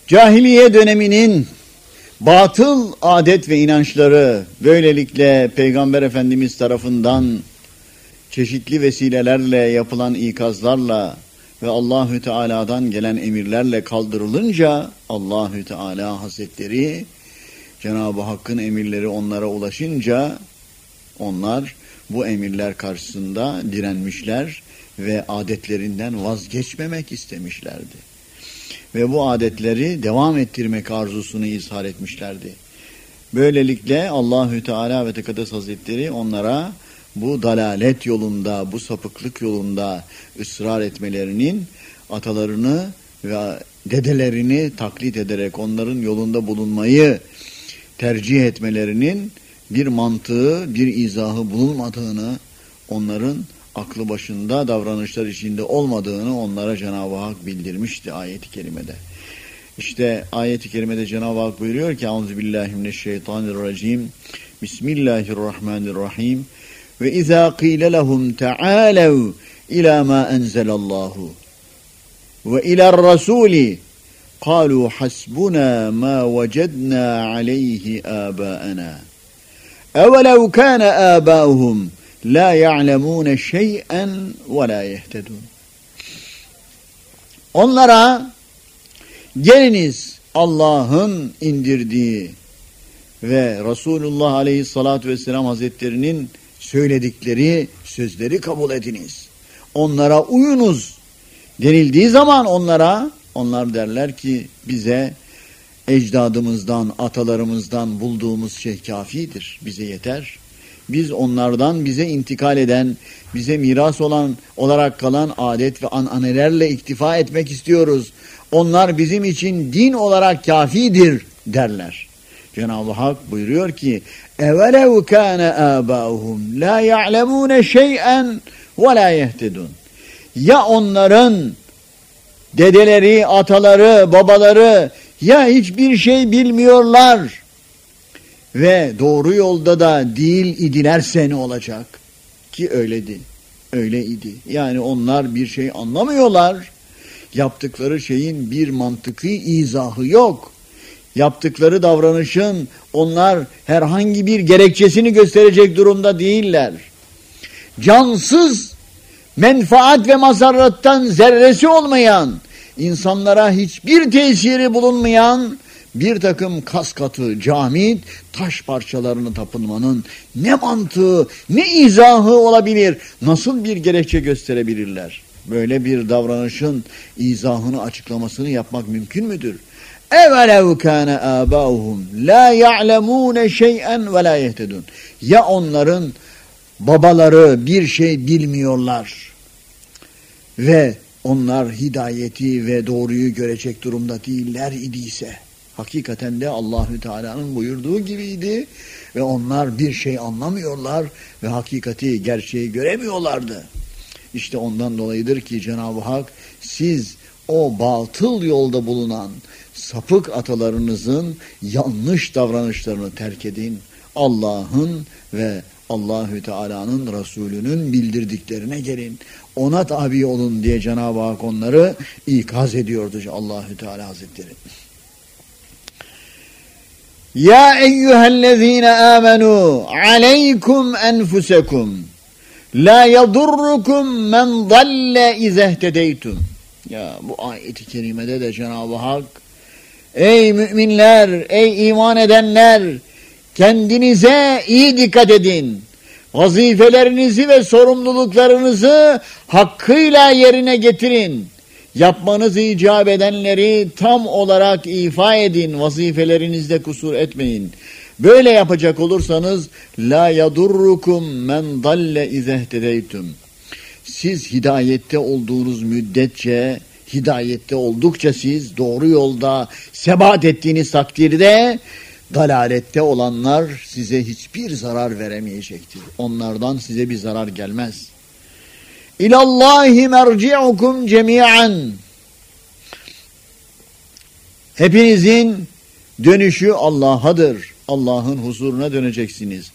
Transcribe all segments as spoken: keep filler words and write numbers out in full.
Cahiliye döneminin batıl adet ve inançları böylelikle Peygamber Efendimiz tarafından çeşitli vesilelerle yapılan ikazlarla ve Allahü Teala'dan gelen emirlerle kaldırılınca Allahü Teala Hazretleri Cenab-ı Hakk'ın emirleri onlara ulaşınca onlar bu emirler karşısında direnmişler ve adetlerinden vazgeçmemek istemişlerdi. Ve bu adetleri devam ettirmek arzusunu izhar etmişlerdi. Böylelikle Allahü Teala ve Tekaddes Hazretleri onlara bu dalalet yolunda, bu sapıklık yolunda ısrar etmelerinin atalarını ve dedelerini taklit ederek onların yolunda bulunmayı tercih etmelerinin bir mantığı, bir izahı bulunmadığını, onların aklı başında davranışlar içinde olmadığını onlara Cenab-ı Hak bildirmişti ayet-i kerimede. İşte ayet-i kerimede Cenab-ı Hak buyuruyor ki Euzubillahimineşşeytanirracim Bismillahirrahmanirrahim ve izâ qîle lehum teâlev ilâ mâ enzelallahu ve ilâ'r-rasûli قالوا حسبنا ما وجدنا عليه آباءنا أولو كان آباؤهم لا يعلمون شيئا ولا يهتدون. Onlara geliniz Allah'ın indirdiği ve Resulullah Aleyhisselatü Vesselam Hazretlerinin söyledikleri sözleri kabul ediniz. Onlara uyunuz denildiği zaman onlara onlar derler ki bize ecdadımızdan, atalarımızdan bulduğumuz şey kafidir. Bize yeter. Biz onlardan bize intikal eden, bize miras olan olarak kalan adet ve ananelerle iktifa etmek istiyoruz. Onlar bizim için din olarak kafidir derler. Cenab-ı Hak buyuruyor ki اَوَلَوْ كَانَ آبَاؤُهُمْ لَا يَعْلَمُونَ شَيْئًا وَلَا يَهْتَدُونَ. Ya onların dedeleri, ataları, babaları ya hiçbir şey bilmiyorlar ve doğru yolda da değil idilerse ne olacak? Ki öyleydi, öyleydi. Yani onlar bir şey anlamıyorlar. Yaptıkları şeyin bir mantıki izahı yok. Yaptıkları davranışın onlar herhangi bir gerekçesini gösterecek durumda değiller. Cansız, menfaat ve mazarrattan zerresi olmayan, insanlara hiçbir tesiri bulunmayan bir takım kas katı, camit, taş parçalarını tapınmanın ne mantığı, ne izahı olabilir, nasıl bir gerekçe gösterebilirler? Böyle bir davranışın izahını, açıklamasını yapmak mümkün müdür? اَوَلَوْ كَانَ آبَاؤُهُمْ لَا يَعْلَمُونَ شَيْئًا وَلَا يَهْتَدُونَ. Ya onların babaları bir şey bilmiyorlar ve onlar hidayeti ve doğruyu görecek durumda değiller idiyse, hakikaten de Allahü Teala'nın buyurduğu gibiydi ve onlar bir şey anlamıyorlar ve hakikati, gerçeği göremiyorlardı. İşte ondan dolayıdır ki Cenab-ı Hak siz o batıl yolda bulunan sapık atalarınızın yanlış davranışlarını terk edin. Allah'ın ve Allahü Teala'nın Resulünün bildirdiklerine gelin. Ona tabi olun diye Cenab-ı Hak onları ikaz ediyordu Allahü Teala Hazretleri. Ya eyyühellezine amenu aleykum enfusekum la yadurrukum men dalle izehtedeytum. Ya bu ayet-i kerimede de Cenab-ı Hak ey müminler, ey iman edenler, kendinize iyi dikkat edin. Vazifelerinizi ve sorumluluklarınızı hakkıyla yerine getirin. Yapmanız icap edenleri tam olarak ifa edin. Vazifelerinizde kusur etmeyin. Böyle yapacak olursanız la yadurrukum men dalle izehtedeytum. Siz hidayette olduğunuz müddetçe, hidayette oldukça siz doğru yolda sebat ettiğiniz takdirde dalalette olanlar size hiçbir zarar veremeyecektir. Onlardan size bir zarar gelmez. İlallahi merci'ukum cemi'an. Hepinizin dönüşü Allah'adır. Allah'ın huzuruna döneceksiniz.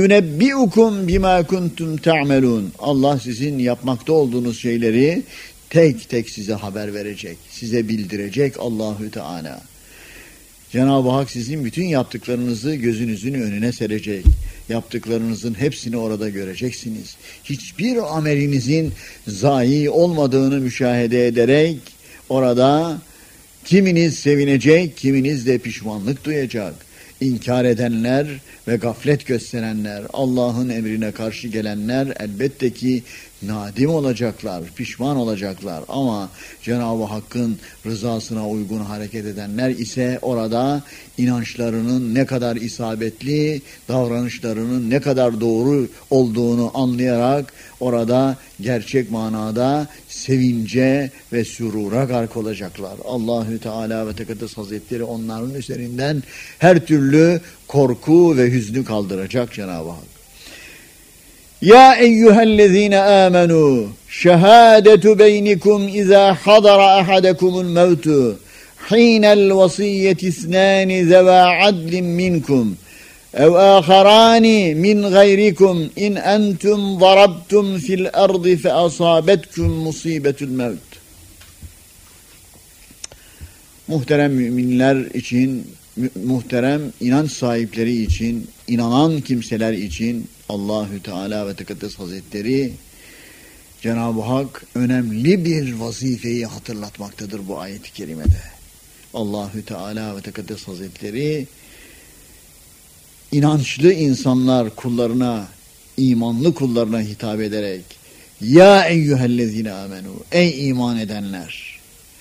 Feyunebbi'ukum bima kuntum ta'melun. Allah sizin yapmakta olduğunuz şeyleri tek tek size haber verecek, size bildirecek Allahü Teala. Cenab-ı Hak sizin bütün yaptıklarınızı gözünüzün önüne serecek. Yaptıklarınızın hepsini orada göreceksiniz. Hiçbir amelinizin zayi olmadığını müşahede ederek orada kiminiz sevinecek, kiminiz de pişmanlık duyacak. İnkar edenler ve gaflet gösterenler, Allah'ın emrine karşı gelenler elbette ki nadim olacaklar, pişman olacaklar. Ama Cenab-ı Hakk'ın rızasına uygun hareket edenler ise orada inançlarının ne kadar isabetli, davranışlarının ne kadar doğru olduğunu anlayarak orada gerçek manada sevince ve sürura gark olacaklar. Allahü Teala ve Tekaddes Hazretleri onların üzerinden her türlü korku ve hüznü kaldıracak Cenab-ı Hak. Ya eyyühellezine amenu şehadetu beynikum izâ hadara ahadakumul mevtu hinel vasiyyeti isnâni zevâ adlin minkum ev âkharâni min gayrikum in entum darabtum fil ardı fe asâbetkum musîbetul mevt. Muhterem müminler için, muhterem inanç sahipleri için, inanan kimseler için Allahü Teala ve Tekaddes Hazretleri Cenab-ı Hak önemli bir vazifeyi hatırlatmaktadır bu ayet-i kerimede. Allahü Teala ve Tekaddes Hazretleri inançlı insanlar kullarına, imanlı kullarına hitap ederek ya eyyühellezine amenu, ey iman edenler,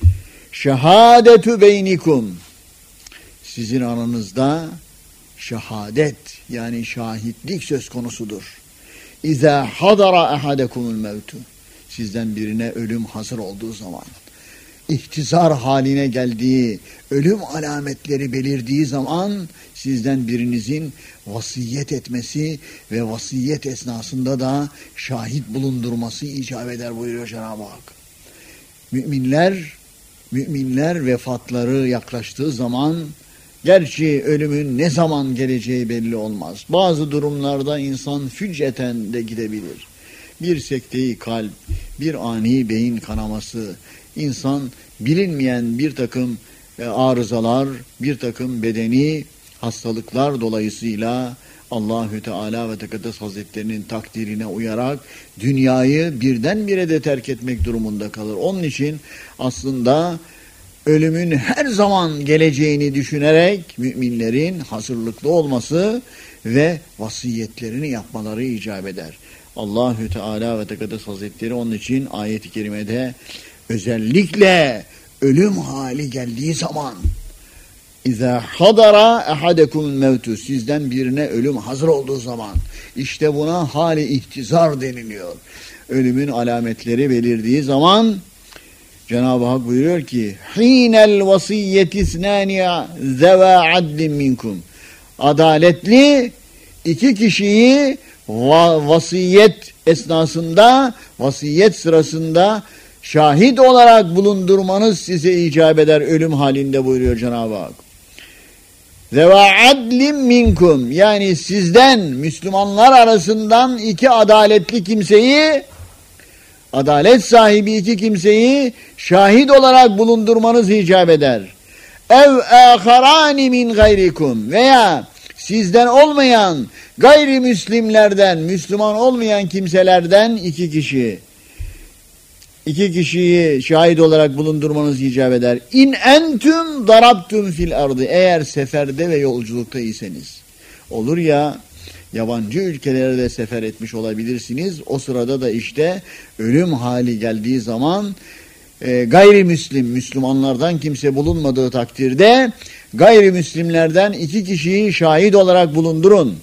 şehadetu beynikum, sizin aranızda şehadet yani şahitlik söz konusudur. İzâ hadara ahadekumul mevtu, sizden birine ölüm hazır olduğu zaman, ihtizar haline geldiği, ölüm alametleri belirdiği zaman sizden birinizin vasiyet etmesi ve vasiyet esnasında da şahit bulundurması icap eder buyuruyor Cenab-ı Hak. Müminler, müminler vefatları yaklaştığı zaman, gerçi ölümün ne zaman geleceği belli olmaz. Bazı durumlarda insan fücceten de gidebilir. Bir sekteyi kalp, bir ani beyin kanaması, insan bilinmeyen bir takım arızalar, bir takım bedeni hastalıklar dolayısıyla Allahü Teala ve Tekaddes Hazretlerinin takdirine uyarak dünyayı birdenbire de terk etmek durumunda kalır. Onun için aslında ölümün her zaman geleceğini düşünerek müminlerin hazırlıklı olması ve vasiyetlerini yapmaları icap eder. Allahü Teala ve Tekaddes Hazretleri onun için ayet-i kerimede özellikle ölüm hali geldiği zaman İzâ hadara ahadekumul mevtu, sizden birine ölüm hazır olduğu zaman, işte buna hali ihtizar deniliyor. Ölümün alametleri belirdiği zaman Cenab-ı Hak buyuruyor ki hinel vasiyyeti isnâni zevâ adlin minkum, adaletli iki kişiyi va vasiyet esnasında, vasiyet sırasında şahit olarak bulundurmanız size icap eder ölüm halinde buyuruyor Cenab-ı Hak. Zevâ adlin minkum, yani sizden Müslümanlar arasından iki adaletli kimseyi, adalet sahibi iki kimseyi şahit olarak bulundurmanız icap eder. Ev âkharâni min gayrikum, veya sizden olmayan gayrimüslimlerden, Müslüman olmayan kimselerden iki kişi. İki kişiyi şahit olarak bulundurmanız icap eder. İn entüm darabtum fil ardı, eğer seferde ve yolculukta iseniz. Olur ya, yabancı ülkelere de sefer etmiş olabilirsiniz. O sırada da işte ölüm hali geldiği zaman e, gayrimüslim, Müslümanlardan kimse bulunmadığı takdirde gayrimüslimlerden iki kişiyi şahit olarak bulundurun.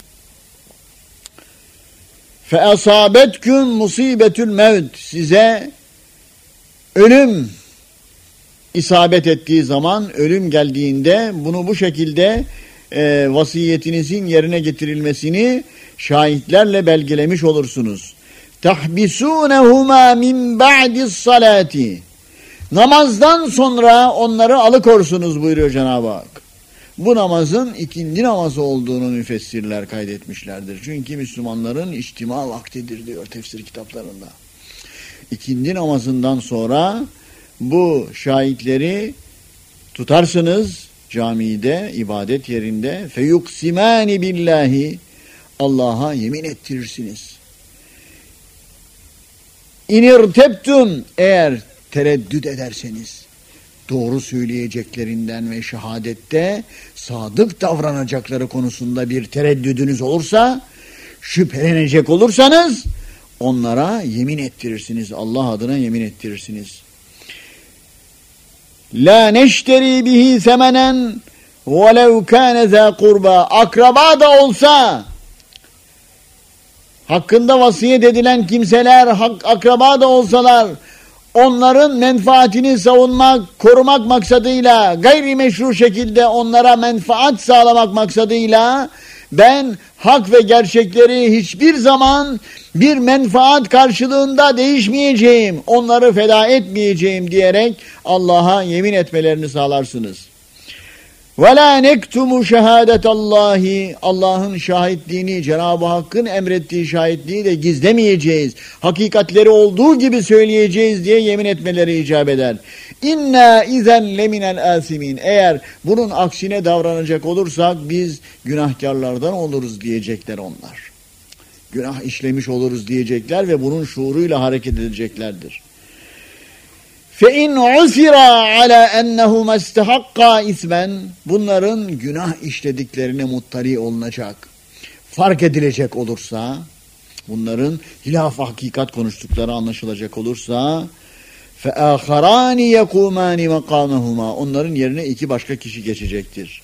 Fe asabetkum musibetül mevt, size ölüm isabet ettiği zaman, ölüm geldiğinde bunu bu şekilde e, vasiyetinizin yerine getirilmesini şahitlerle belgelemiş olursunuz. Tahbisunehuma min ba'dis salati, namazdan sonra onları alıkorsunuz buyuruyor Cenab-ı Hak. Bu namazın ikindi namazı olduğunu müfessirler kaydetmişlerdir. Çünkü Müslümanların içtima vaktidir diyor tefsir kitaplarında. ikindi namazından sonra bu şahitleri tutarsınız camide, ibadet yerinde. Feyuksimani billahi, Allah'a yemin ettirirsiniz. İnirtebtum, eğer tereddüt ederseniz, doğru söyleyeceklerinden ve şehadette sadık davranacakları konusunda bir tereddüdünüz olursa, şüphelenecek olursanız onlara yemin ettirirsiniz. Allah adına yemin ettirirsiniz. La neşteri bihi semenen velev kâne zâ kurba. Akraba da olsa, hakkında vasiyet edilen kimseler hak, akraba da olsalar, onların menfaatini savunmak, korumak maksadıyla, gayrimeşru şekilde onlara menfaat sağlamak maksadıyla, ben hak ve gerçekleri hiçbir zaman bir menfaat karşılığında değişmeyeceğim, onları feda etmeyeceğim diyerek Allah'a yemin etmelerini sağlarsınız. وَلَا نَكْتُمُ شَهَادَةَ اللّٰهِ, Allah'ın şahitliğini, Cenab-ı Hakk'ın emrettiği şahitliği de gizlemeyeceğiz. Hakikatleri olduğu gibi söyleyeceğiz diye yemin etmeleri icap eder. İnna izen leminel asimin. Eğer bunun aksine davranacak olursak biz günahkarlardan oluruz diyecekler onlar. Günah işlemiş oluruz diyecekler ve bunun şuuruyla hareket edeceklerdir. فَاِنْ عُسِرَ عَلَى اَنَّهُمَا اسْتَحَقَّا ismen, bunların günah işlediklerine muttali olunacak, fark edilecek olursa, bunların hilaf hakikat konuştukları anlaşılacak olursa, فَآخَرَانِ يَقُومَانِ مَقَامَهُمَا, onların yerine iki başka kişi geçecektir.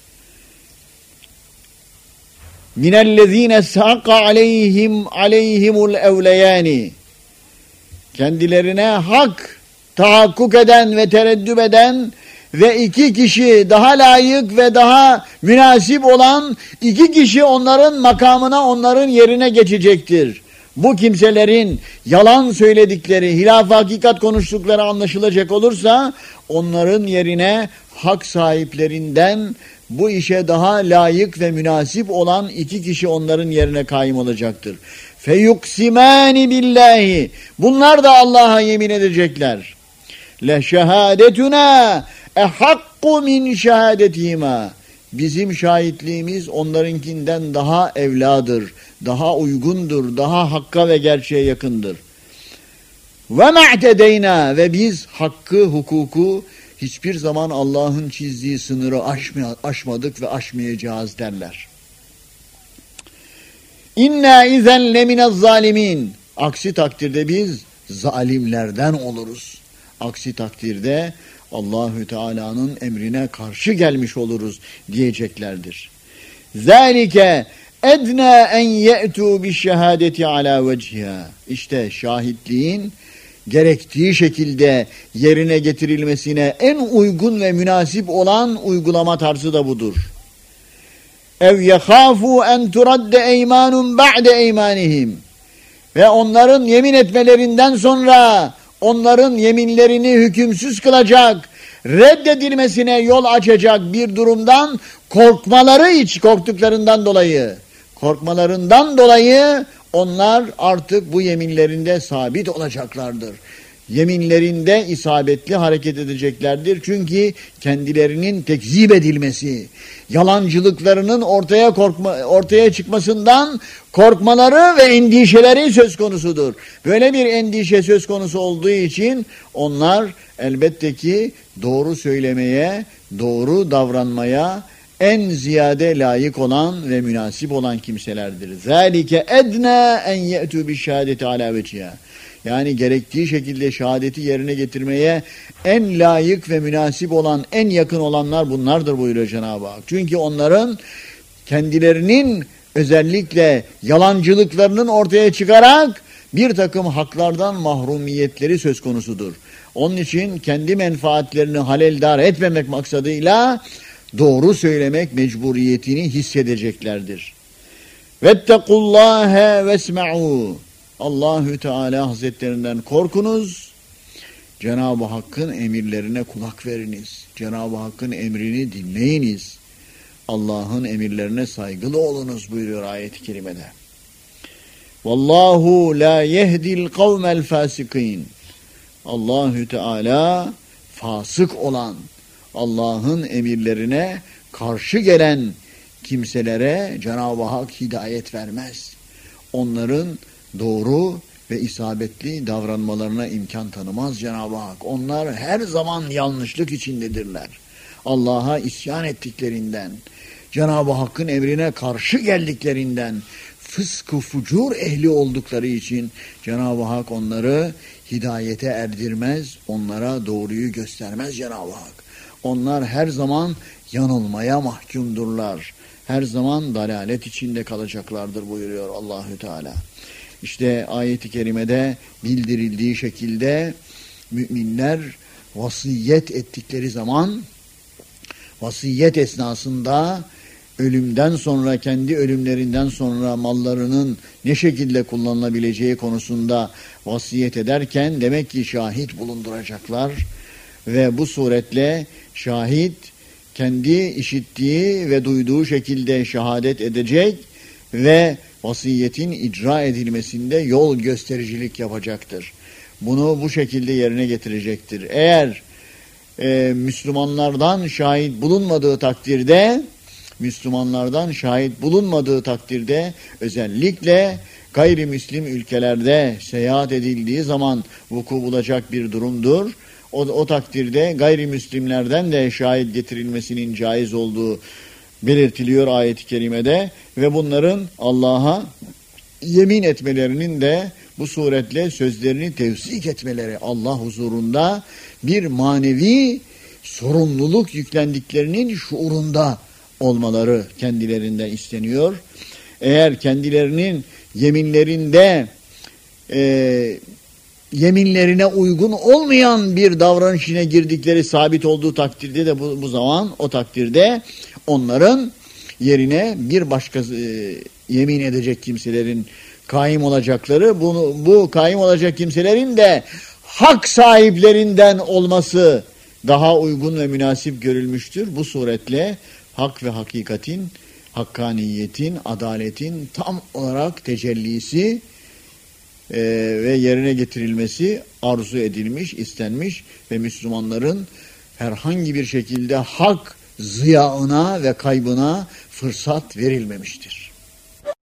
مِنَ الَّذ۪ينَ اسْحَقَّ عَلَيْهِمْ عَلَيْهِمُ الْاَوْلَيَانِ, kendilerine hak tahakkuk eden ve tereddüt eden ve iki kişi daha layık ve daha münasip olan iki kişi onların makamına, onların yerine geçecektir. Bu kimselerin yalan söyledikleri, hilaf hakikat konuştukları anlaşılacak olursa onların yerine hak sahiplerinden bu işe daha layık ve münasip olan iki kişi onların yerine kaim olacaktır. Feyuksimani billahi, bunlar da Allah'a yemin edecekler. Le şehadetuna ehakku min şehadetihima, bizim şahitliğimiz onlarınkinden daha evladır, daha uygundur, daha hakka ve gerçeğe yakındır. Ve ma'tedeyna, ve biz hakkı, hukuku hiçbir zaman Allah'ın çizdiği sınırı aşma, aşmadık ve aşmayacağız derler. İnna izen leminez zalimin, aksi takdirde biz zalimlerden oluruz. Aksi takdirde Allahü Teala'nın emrine karşı gelmiş oluruz diyeceklerdir. Zalike edna en ye'tu bi şehadeti ala veciha. İşte şahitliğin gerektiği şekilde yerine getirilmesine en uygun ve münasip olan uygulama tarzı da budur. Ev yekhafu en turadde eymanun ba'de eymanihim. Ve onların yemin etmelerinden sonra onların yeminlerini hükümsüz kılacak, reddedilmesine yol açacak bir durumdan korkmaları hiç korktuklarından dolayı, korkmalarından dolayı onlar artık bu yeminlerinde sabit olacaklardır. Yeminlerinde isabetli hareket edeceklerdir. Çünkü kendilerinin tekzip edilmesi, yalancılıklarının ortaya korkma, ortaya çıkmasından korkmaları ve endişeleri söz konusudur. Böyle bir endişe söz konusu olduğu için onlar elbette ki doğru söylemeye, doğru davranmaya en ziyade layık olan ve münasip olan kimselerdir. Zalike edna en ye'tu bi şehadeti ala veciha. Yani gerektiği şekilde şehadeti yerine getirmeye en layık ve münasip olan, en yakın olanlar bunlardır buyuruyor Cenab-ı Hak. Çünkü onların kendilerinin özellikle yalancılıklarının ortaya çıkarak bir takım haklardan mahrumiyetleri söz konusudur. Onun için kendi menfaatlerini haleldar etmemek maksadıyla doğru söylemek mecburiyetini hissedeceklerdir. Vettekullâhe vesme'û. Allahü Teala Hazretlerinden korkunuz. Cenab-ı Hakk'ın emirlerine kulak veriniz. Cenab-ı Hakk'ın emrini dinleyiniz. Allah'ın emirlerine saygılı olunuz buyuruyor ayet-i kerimede. Vallahu la yehdil kavmel fasikin. Allahü Teala fasık olan, Allah'ın emirlerine karşı gelen kimselere Cenab-ı Hak hidayet vermez. Onların doğru ve isabetli davranmalarına imkan tanımaz Cenab-ı Hak. Onlar her zaman yanlışlık içindedirler. Allah'a isyan ettiklerinden, Cenab-ı Hakk'ın emrine karşı geldiklerinden, fısk-ı fucur ehli oldukları için Cenab-ı Hak onları hidayete erdirmez, onlara doğruyu göstermez Cenab-ı Hak. Onlar her zaman yanılmaya mahkumdurlar. Her zaman dalalet içinde kalacaklardır buyuruyor Allahü Teala. İşte ayet-i kerimede bildirildiği şekilde müminler vasiyet ettikleri zaman, vasiyet esnasında ölümden sonra, kendi ölümlerinden sonra mallarının ne şekilde kullanılabileceği konusunda vasiyet ederken demek ki şahit bulunduracaklar ve bu suretle şahit kendi işittiği ve duyduğu şekilde şehadet edecek ve vasiyetin icra edilmesinde yol göstericilik yapacaktır. Bunu bu şekilde yerine getirecektir. Eğer e, Müslümanlardan şahit bulunmadığı takdirde, Müslümanlardan şahit bulunmadığı takdirde özellikle gayrimüslim ülkelerde seyahat edildiği zaman vuku bulacak bir durumdur. O, o takdirde gayrimüslimlerden de şahit getirilmesinin caiz olduğu belirtiliyor ayet-i kerimede ve bunların Allah'a yemin etmelerinin de bu suretle sözlerini tevsik etmeleri, Allah huzurunda bir manevi sorumluluk yüklendiklerinin şuurunda olmaları kendilerinden isteniyor. Eğer kendilerinin yeminlerinde e, yeminlerine uygun olmayan bir davranış içine girdikleri sabit olduğu takdirde de bu, bu zaman o takdirde onların yerine bir başka e, yemin edecek kimselerin kaim olacakları, bunu, bu kaim olacak kimselerin de hak sahiplerinden olması daha uygun ve münasip görülmüştür. Bu suretle hak ve hakikatin, hakkaniyetin, adaletin tam olarak tecellisi e, ve yerine getirilmesi arzu edilmiş, istenmiş ve Müslümanların herhangi bir şekilde hak ziyağına ve kaybına fırsat verilmemiştir.